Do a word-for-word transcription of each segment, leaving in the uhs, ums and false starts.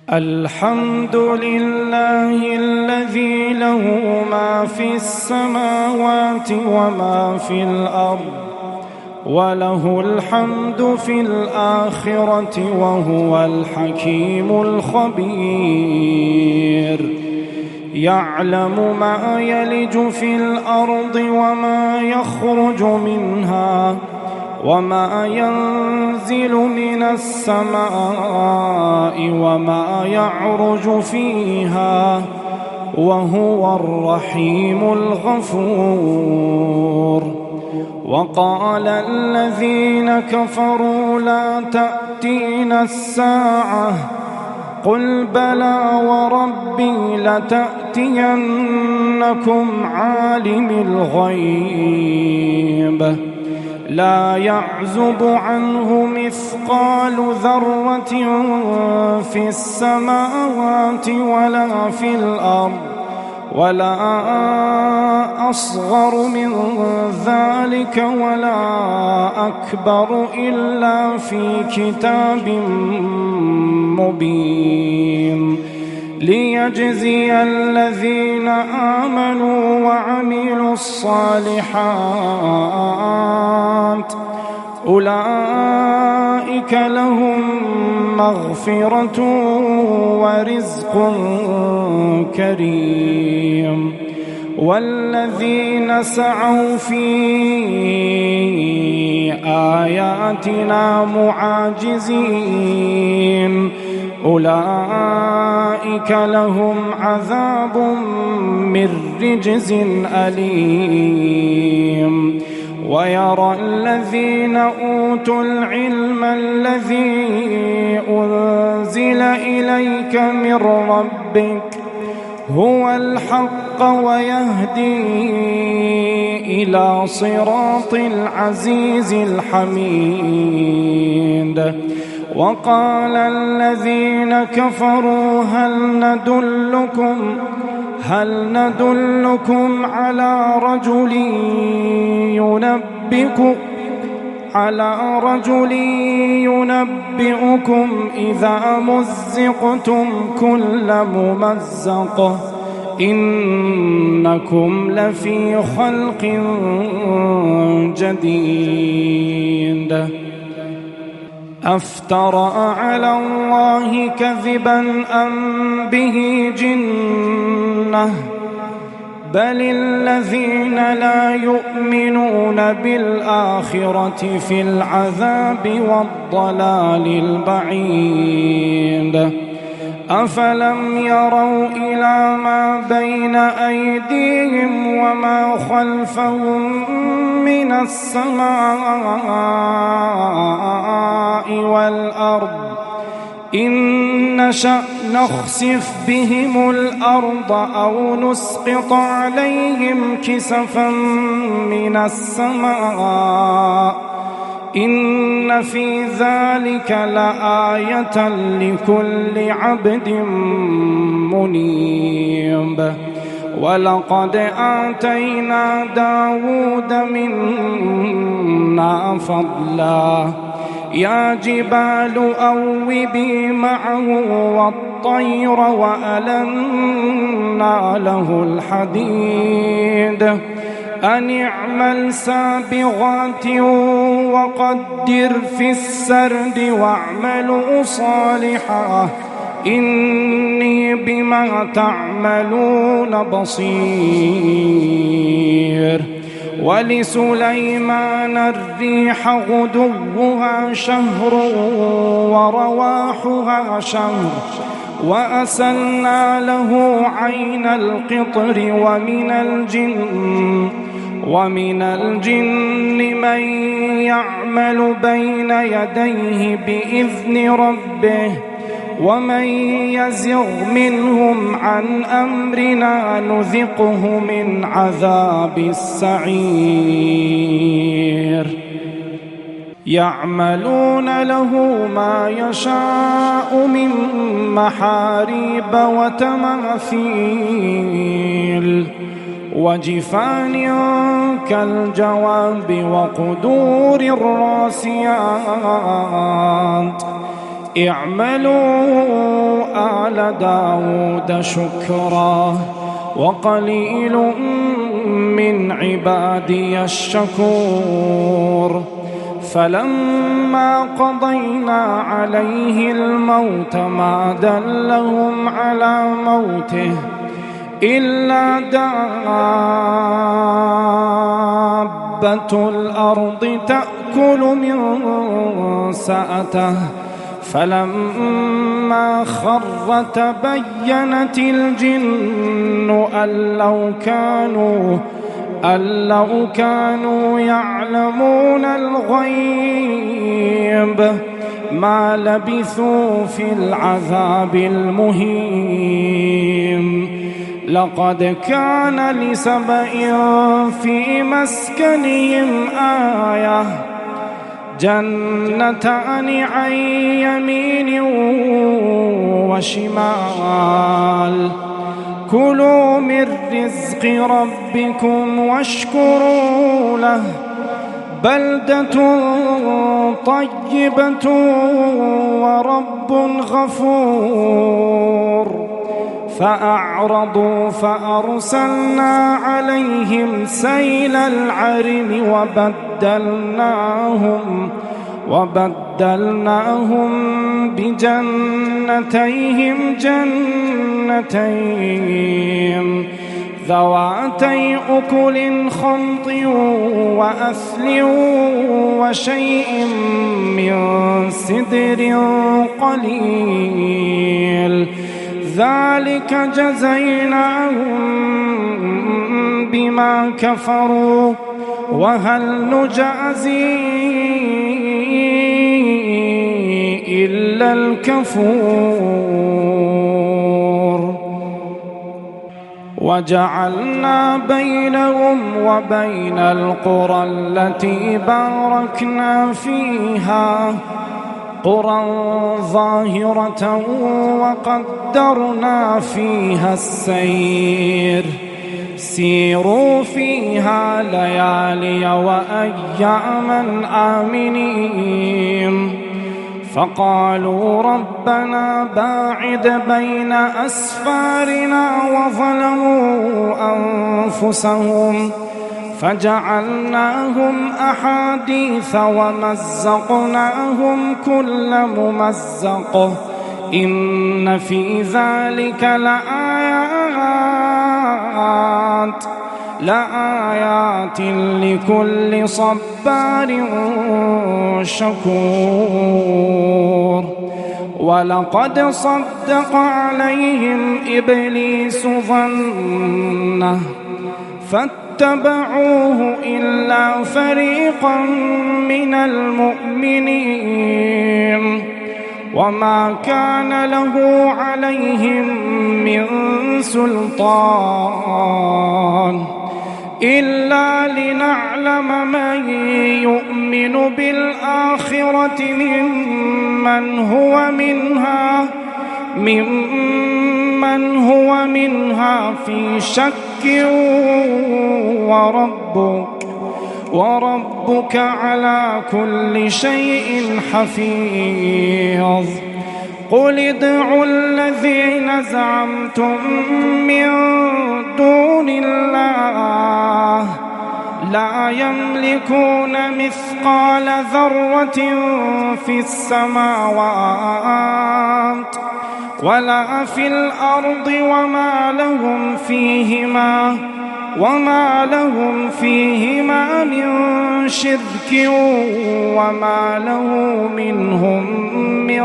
الحمد لله الذي له ما في السماوات وما في الأرض، وله الحمد في الآخرة، وهو الحكيم الخبير. يعلم ما يلج في الأرض وما يخرج منها، وما ينزل من السماء وما يعرج فيها، وهو الرحيم الغفور. وقال الذين كفروا لا تأتينا الساعة، قل بلى وربي لتأتينكم عالم الغيب لا يعزب عنه مثقال ذرة في السماوات ولا في الأرض، ولا أصغر من ذلك ولا أكبر إلا في كتاب مبين، ليجزي الذين آمنوا وعملوا الصالحات أولئك لهم مغفرة ورزق كريم. والذين سعوا في آياتنا معاجزين أولئك لهم عذاب من رجز أليم. ويرى الذين أوتوا العلم الذي أنزل إليك من ربك هو الحق ويهدي إلى صراط العزيز الحميد. وقال الذين كفروا هل ندلكم هل ندلكم على رجل ينبئكم على رجل ينبئكم إذا مزقتم كل ممزق إنكم لفي خلق جديد. أفترى على الله كذبا أم به جنة بل الذين لا يؤمنون بالآخرة في العذاب والضلال البعيد. أفلم يروا إلى ما بين أيديهم وما خلفهم من السماء والأرض إن نشأ نخسف بهم الأرض أو نسقط عليهم كسفا من السماء إن في ذلك لآية لكل عبد منيب. ولقد آتينا داود منا فضلا يا جبال أوبي معه والطير وألنا له الحديد أن اعمل سابغات وقدر في السرد واعملوا صالحا إني بما تعملون بصير. ولسليمان الريح غدوها شهر ورواحها شهر وأسلنا له عين القطر ومن الجن ومن الجن من يعمل بين يديه بإذن ربه ومن يزغ منهم عن أمرنا نذقه من عذاب السعير. يعملون له ما يشاء من محاريب وتماثيل وجفان كالجواب وقدور الراسيات اعملوا آل داود شكرا وقليل من عبادي الشكور. فلما قضينا عليه الموت ما دلهم على موته إلا دابة الأرض تأكل من سأته. فلما خر تبينت الجن أن لو كانوا أن لو كانوا يعلمون الغيب ما لبثوا في العذاب المهين. لقد كان لسبإ في مسكنهم آية جنتان عن يمين وشمال كلوا من رزق ربكم واشكروا له بلدة طيبة ورب غفور. فأعرضوا فأرسلنا عليهم سيل العرم وبدلناهم وبدلناهم بجنتيهم جنتين ذواتي أكل خمط وأثل وشيء من سدر قليل ذلك جزيناهم بما كفروا وهل نجازي إلا الكفور. وجعلنا بينهم وبين القرى التي باركنا فيها قرى ظاهرة وقدرنا فيها السير سيروا فيها ليالي وأياما آمنين. فقالوا ربنا باعد بين أسفارنا وظلموا أنفسهم فجعلناهم أحاديث ومزقناهم كل ممزق إن في ذلك لآيات لآيات لكل صبار شكور. ولقد صدق عليهم إبليس ظنه فاتبعوه إلا فريقا من المؤمنين وما كان له عليهم من سلطان إلا لنعلم من يؤمن بالآخرة ممن هو منها ممن هو منها في شك وربك وربك على كل شيء حفيظ. قل ادعوا الذين زعمتم من دون الله لا يملكون مثقال ذرة في السماوات ولا في الأرض وما لهم فيهما وما لهم فيهما من شرك وما له منهم من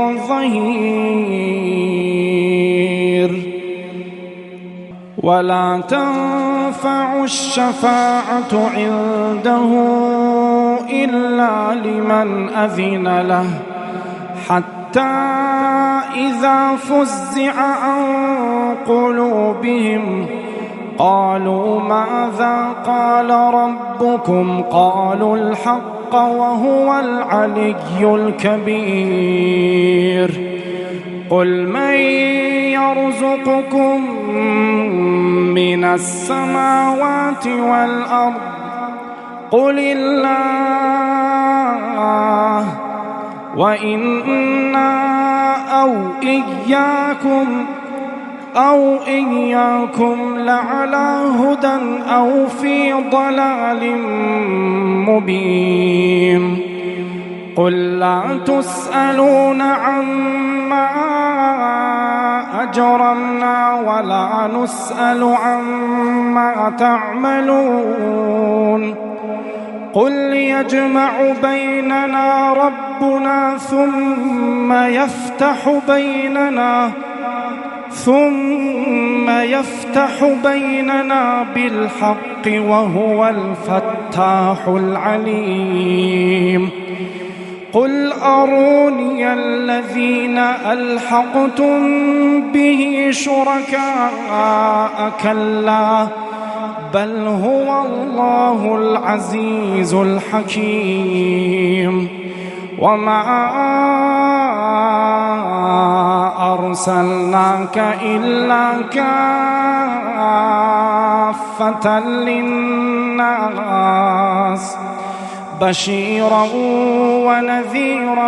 ظهير. ولا تنفع الشفاعة عنده إلا لمن أذن له حتى إذا فزع عن قلوبهم قالوا ماذا قال ربكم قالوا الحق وهو العلي الكبير. قل من يرزقكم من السماوات والأرض قل الله وإنا أو إياكم أو إياكم لعلى هدى أو في ضلال مبين. قل لا تسألون عما أجرمنا ولا نسأل عما تعملون. قل يجمع بيننا ربنا ثم يفتح بيننا ثم يفتح بيننا بالحق وهو الفتاح العليم. قل أروني الذين ألحقتم به شركاء كلا بل هو الله العزيز الحكيم. وما أرسلناك إلا كافة للناس بشيرا ونذيرا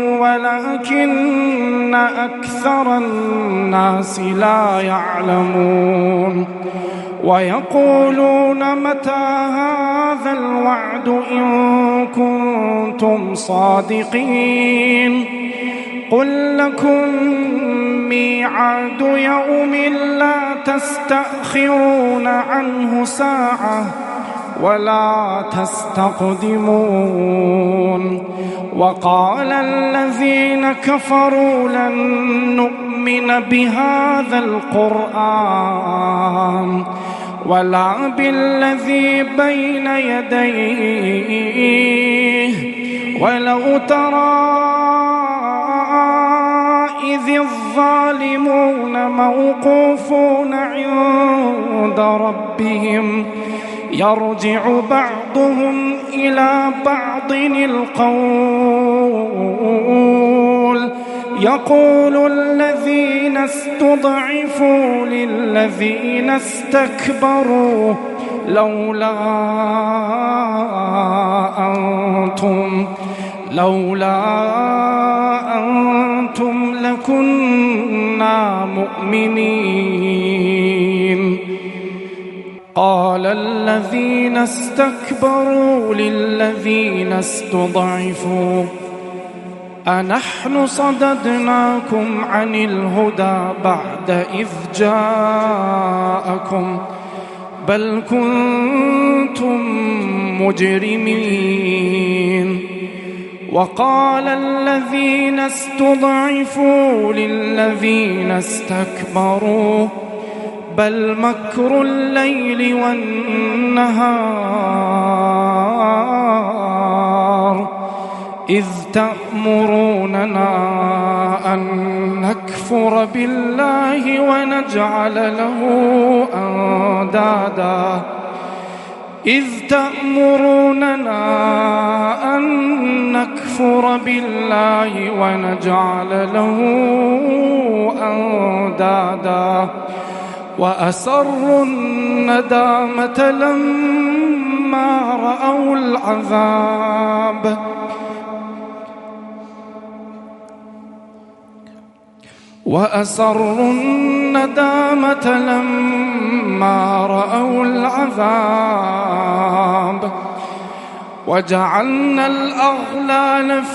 ولكن أكثر الناس لا يعلمون. ويقولون متى هذا الوعد إن كنتم صادقين. قل لكم ميعاد يوم لا تستأخرون عنه ساعة ولا تستقدمون. وقال الذين كفروا لن نؤمن بهذا القرآن ولا بالذي بين يديه ولو ترى إذ الظالمون موقوفون عند ربهم يرجع بعضهم إلى بعض القول يقول الذين استضعفوا للذين استكبروا لولا أنتم لولا أنتم لكنا مؤمنين. قال الذين استكبروا للذين استضعفوا أنحن صددناكم عن الهدى بعد إذ جاءكم بل كنتم مجرمين. وقال الذين استضعفوا للذين استكبروا بل مكر الليل والنهار إذ تأمروننا أن نكفر بالله ونجعل له أندادا إذ تأمروننا أن نكفر بالله ونجعل له أندادا وأسروا الندامة لما رأوا العذاب وأسروا الندامة لما رأوا العذاب وجعلنا الأغلال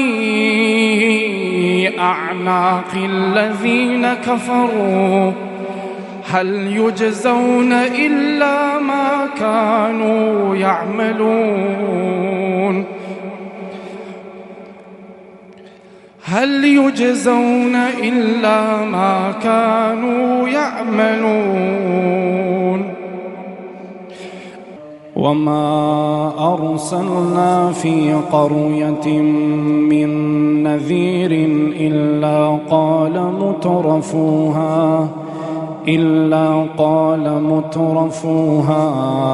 في أعناق الذين كفروا هل يجزون إلا ما كانوا يعملون هل يجزون إلا ما كانوا يعملون. وما أرسلنا في قرية من نذير إلا قال مترفوها إلا قال مترفوها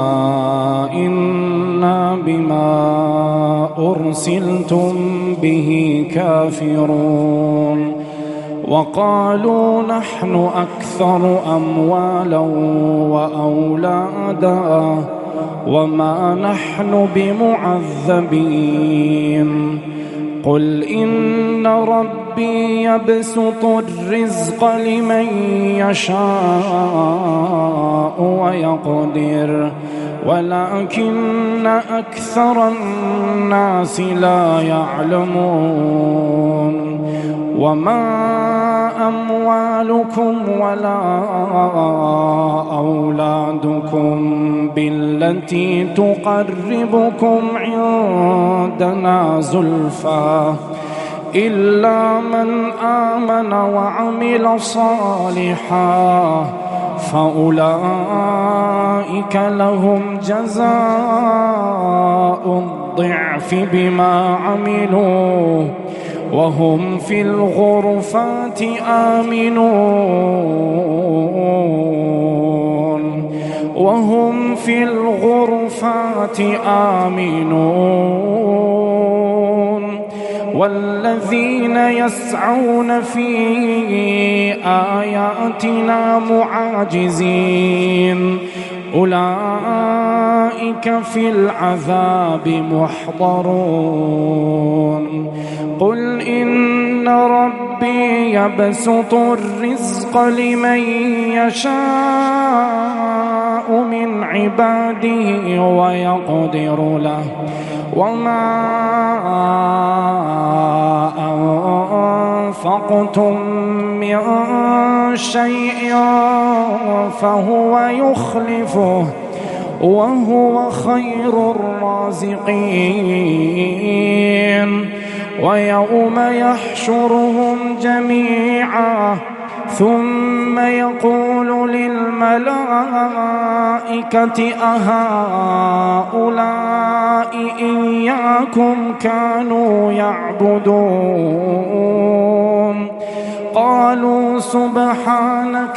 إنا بما أرسلتم به كافرون وقالوا نحن أكثر أموالا وأولادا وما نحن بمعذبين قل إن ربي يبسط الرزق لمن يشاء ويقدر ولكن أكثر الناس لا يعلمون وما أموالكم ولا أولادكم بالتي تقربكم عندنا زلفى إلا من آمن وعمل صالحا فأولئك لهم جزاء الضعف بما عملوا وهم في الغرفات آمنون وهم في الغرفات آمنون والذين يسعون في آياتنا معاجزين أولئك في العذاب محضرون قل إن ربي يبسط الرزق لمن يشاء من عباده ويقدر له وما أنفقتم من شيء فهو يخلفه وهو خير الرازقين ويوم يحشرهم جميعا ثم يقول للملائكة أهؤلاء إياكم كانوا يعبدون قالوا سبحانك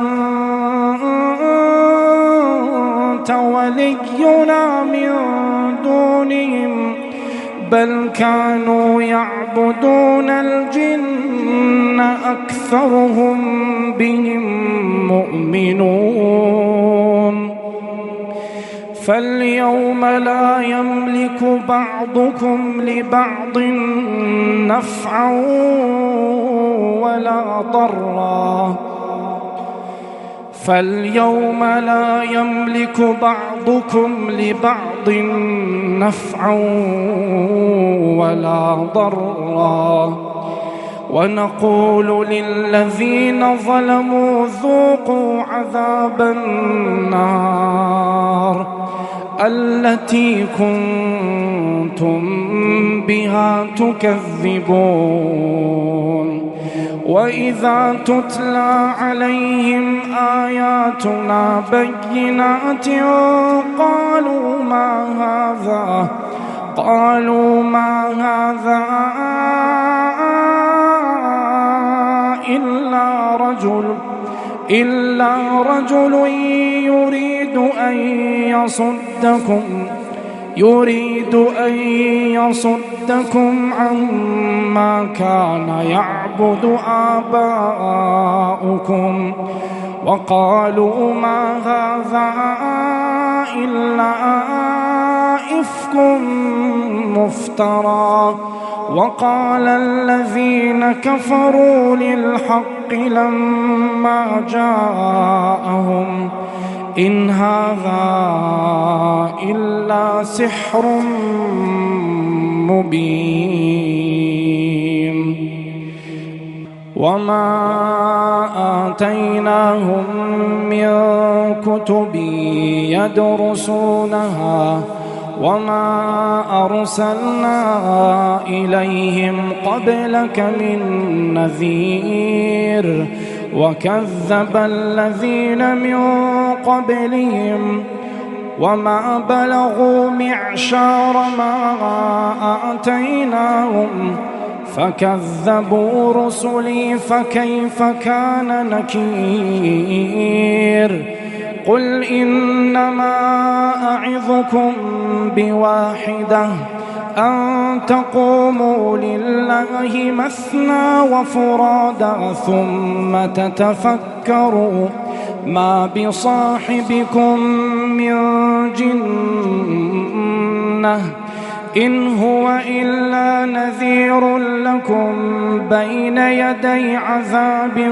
أنت ولينا من دونهم بل كانوا يعبدون الجن أكثرهم بهم مؤمنون فاليوم لا يملك بعضكم لبعض نفعا ولا ضرا فاليوم لا يملك بعضكم لبعض نفعا ولا ضرا ونقول للذين ظلموا ذوقوا عذاب النار التي كنتم بها تكذبون وإذا تتلى عليهم آياتنا بينات قالوا ما هذا قالوا ما هذا إلا رجل إلا رجل يريد أن يصدكم يريد أن يصدكم عما كان يعبد آباؤكم وقالوا ما هذا إلا إفك مفترى وقال الذين كفروا للحق لما جاءهم إن هذا إلا سحر مبين وما آتيناهم من كتب يدرسونها وما أرسلنا إليهم قبلك من نذير وكذب الذين من قبلهم وما بلغوا معشار ما آتيناهم فكذبوا رسلي فكيف كان نكير قل إنما أعظكم بواحدة أن تقوموا لله مثنى وفرادا ثم تتفكروا ما بصاحبكم من جنة إن هو إلا نذير لكم بين يدي عذاب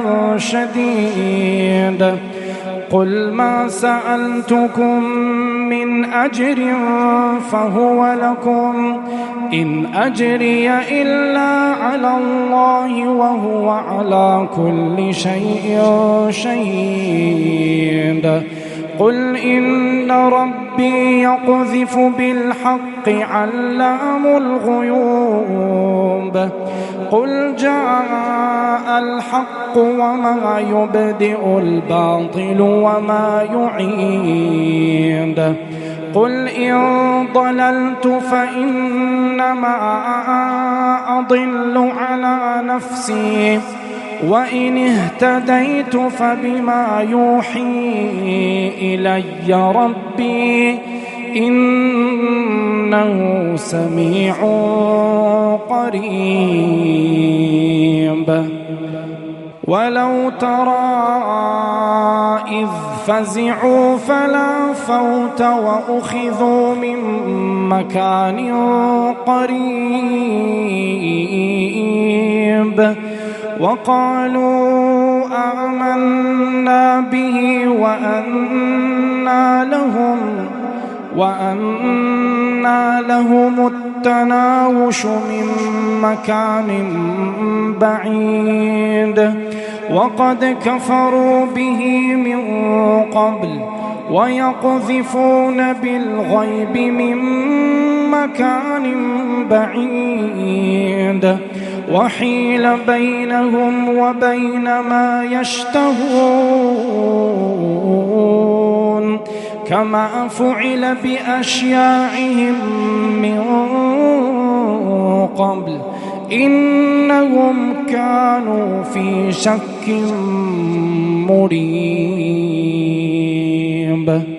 شديد قل ما سألتكم من أجر فهو لكم إن أجري إلا على الله وهو على كل شيء شهيد قل إن ربي يقذف بالحق علام الغيوب قل جاء الحق وما يبدئ الباطل وما يعيد قل إن ضللت فإنما أضل على نفسي وإن اهتديت فبما يوحي إلي ربي إنه سميع قريب ولو ترى إذ فزعوا فلا فوت وأخذوا من مكان قريب وقالوا آمنا به وأنى لهم وأنى لهم التناوش من مكان بعيد وقد كفروا به من قبل ويقذفون بالغيب من مكان بعيد وحيل بينهم وبين ما يشتهون كما فعل بأشياعهم من قبل إنهم كانوا في شك مريب.